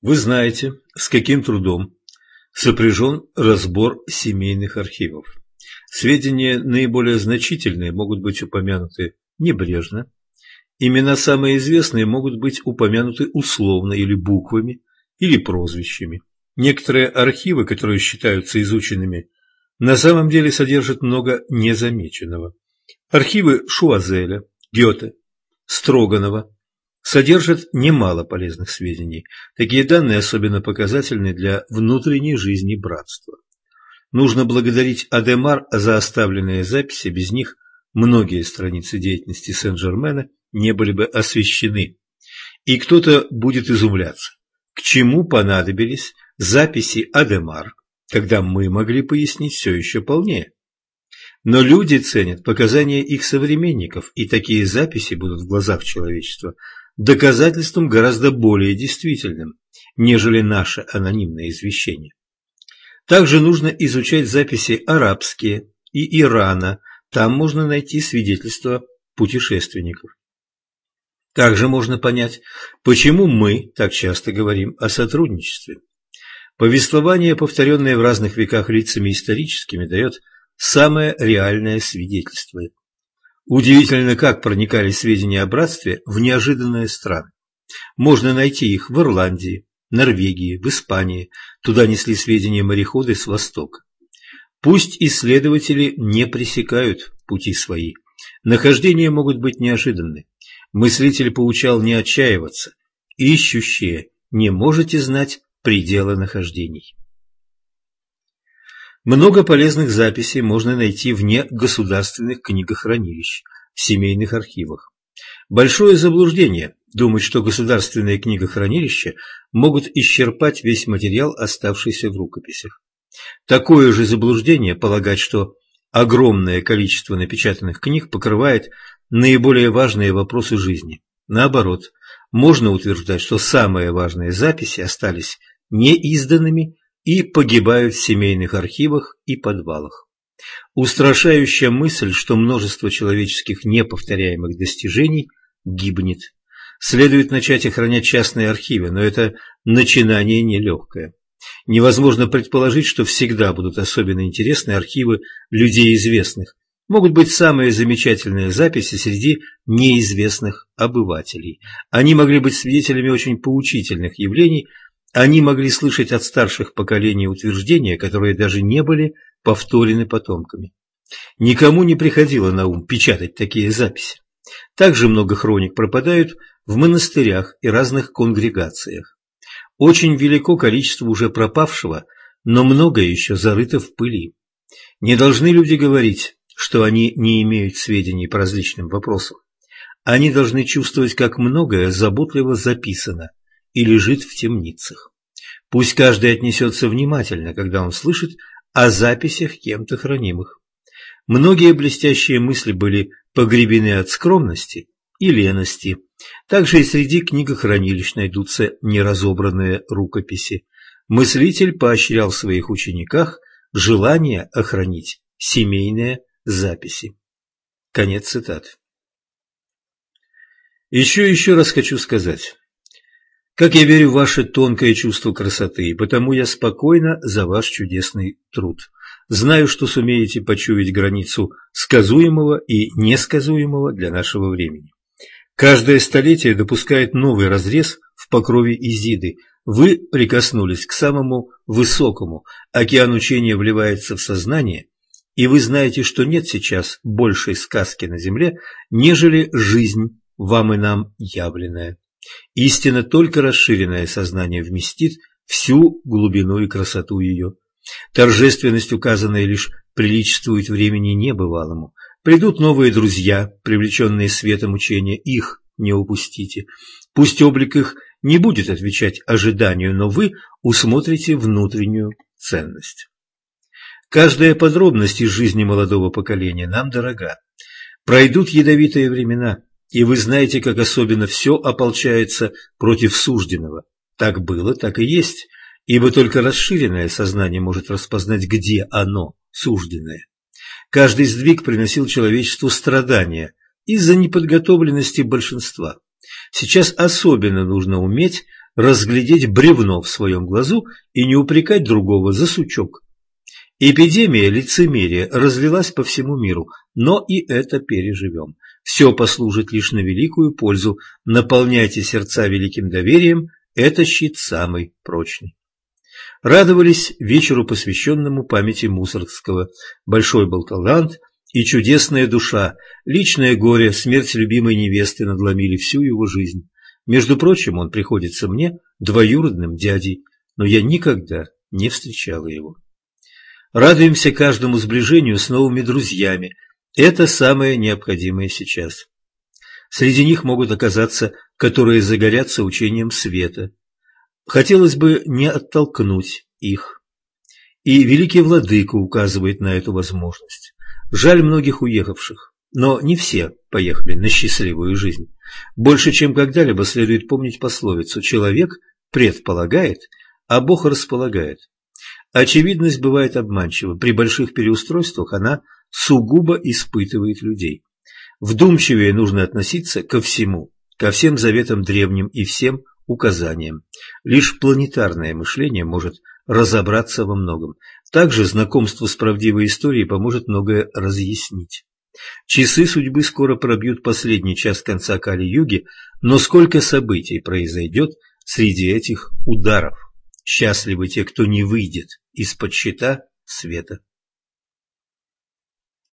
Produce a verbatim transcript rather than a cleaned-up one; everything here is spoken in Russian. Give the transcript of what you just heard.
Вы знаете, с каким трудом сопряжен разбор семейных архивов. Сведения наиболее значительные могут быть упомянуты небрежно, имена самые известные могут быть упомянуты условно или буквами, или прозвищами. Некоторые архивы, которые считаются изученными, на самом деле содержат много незамеченного. Архивы Шуазеля, Гёте, Строганова содержат немало полезных сведений. Такие данные особенно показательны для внутренней жизни братства. Нужно благодарить Адемар за оставленные записи, без них многие страницы деятельности Сен-Жермена не были бы освещены. И кто-то будет изумляться, к чему понадобились записи Адемар, когда мы могли пояснить все еще полнее. Но люди ценят показания их современников, и такие записи будут в глазах человечества доказательством гораздо более действительным, нежели наше анонимное извещение. Также нужно изучать записи арабские и Ирана, там можно найти свидетельства путешественников. Также можно понять, почему мы так часто говорим о сотрудничестве. Повествование, повторенное в разных веках лицами историческими, дает самое реальное свидетельство. Удивительно, как проникали сведения о братстве в неожиданные страны. Можно найти их в Ирландии, Норвегии, в Испании. Туда несли сведения мореходы с востока. Пусть исследователи не пресекают пути свои. Нахождения могут быть неожиданны. Мыслитель поучал не отчаиваться. Ищущие, не можете знать пределы нахождений. Много полезных записей можно найти вне государственных книгохранилищ, в семейных архивах. Большое заблуждение думать, что государственные книгохранилища могут исчерпать весь материал, оставшийся в рукописях. Такое же заблуждение полагать, что огромное количество напечатанных книг покрывает наиболее важные вопросы жизни. Наоборот, можно утверждать, что самые важные записи остались неизданными и погибают в семейных архивах и подвалах. Устрашающая мысль, что множество человеческих неповторяемых достижений гибнет. Следует начать охранять частные архивы, но это начинание нелегкое. Невозможно предположить, что всегда будут особенно интересны архивы людей известных. Могут быть самые замечательные записи среди неизвестных обывателей. Они могли быть свидетелями очень поучительных явлений. Они могли слышать от старших поколений утверждения, которые даже не были повторены потомками. Никому не приходило на ум печатать такие записи. Также много хроник пропадают в монастырях и разных конгрегациях. Очень велико количество уже пропавшего, но многое еще зарыто в пыли. Не должны люди говорить, что они не имеют сведений по различным вопросам. Они должны чувствовать, как многое заботливо записано и лежит в темницах. Пусть каждый отнесется внимательно, когда он слышит о записях кем-то хранимых. Многие блестящие мысли были погребены от скромности и лености. Также и среди книгохранилищ найдутся неразобранные рукописи. Мыслитель поощрял в своих учениках желание охранить семейные записи. Конец цитаты. Еще и еще раз хочу сказать, как я верю в ваше тонкое чувство красоты, и потому я спокойна за ваш чудесный труд. Знаю, что сумеете почуять границу сказуемого и несказуемого для нашего времени. Каждое столетие допускает новый разрез в покрове Изиды. Вы прикоснулись к самому высокому, океан учения вливается в сознание, и вы знаете, что нет сейчас большей сказки на земле, нежели жизнь, вам и нам явленная. Истина, только расширенное сознание вместит всю глубину и красоту ее. Торжественность, указанная, лишь приличествует времени небывалому. Придут новые друзья, привлеченные светом учения, их не упустите. Пусть облик их не будет отвечать ожиданию, но вы усмотрите внутреннюю ценность. Каждая подробность из жизни молодого поколения нам дорога. Пройдут ядовитые времена, и вы знаете, как особенно все ополчается против сужденного. Так было, так и есть, ибо только расширенное сознание может распознать, где оно, сужденное. Каждый сдвиг приносил человечеству страдания из-за неподготовленности большинства. Сейчас особенно нужно уметь разглядеть бревно в своем глазу и не упрекать другого за сучок. Эпидемия лицемерия разлилась по всему миру, но и это переживем. Все послужит лишь на великую пользу. Наполняйте сердца великим доверием, это щит самый прочный. Радовались вечеру, посвященному памяти Мусоргского. Большой был талант и чудесная душа. Личное горе, смерть любимой невесты надломили всю его жизнь. Между прочим, он приходится мне двоюродным дядей, но я никогда не встречала его. Радуемся каждому сближению с новыми друзьями. Это самое необходимое сейчас. Среди них могут оказаться, которые загорятся учением света. Хотелось бы не оттолкнуть их. И великий владыка указывает на эту возможность. Жаль многих уехавших, но не все поехали на счастливую жизнь. Больше, чем когда-либо, следует помнить пословицу: человек предполагает, а Бог располагает. Очевидность бывает обманчива. При больших переустройствах она сугубо испытывает людей. Вдумчивее нужно относиться ко всему, ко всем заветам древним и всем указаниям. Лишь планетарное мышление может разобраться во многом. Также знакомство с правдивой историей поможет многое разъяснить. Часы судьбы скоро пробьют последний час конца Кали-юги, но сколько событий произойдет среди этих ударов. Счастливы те, кто не выйдет из-под щита света.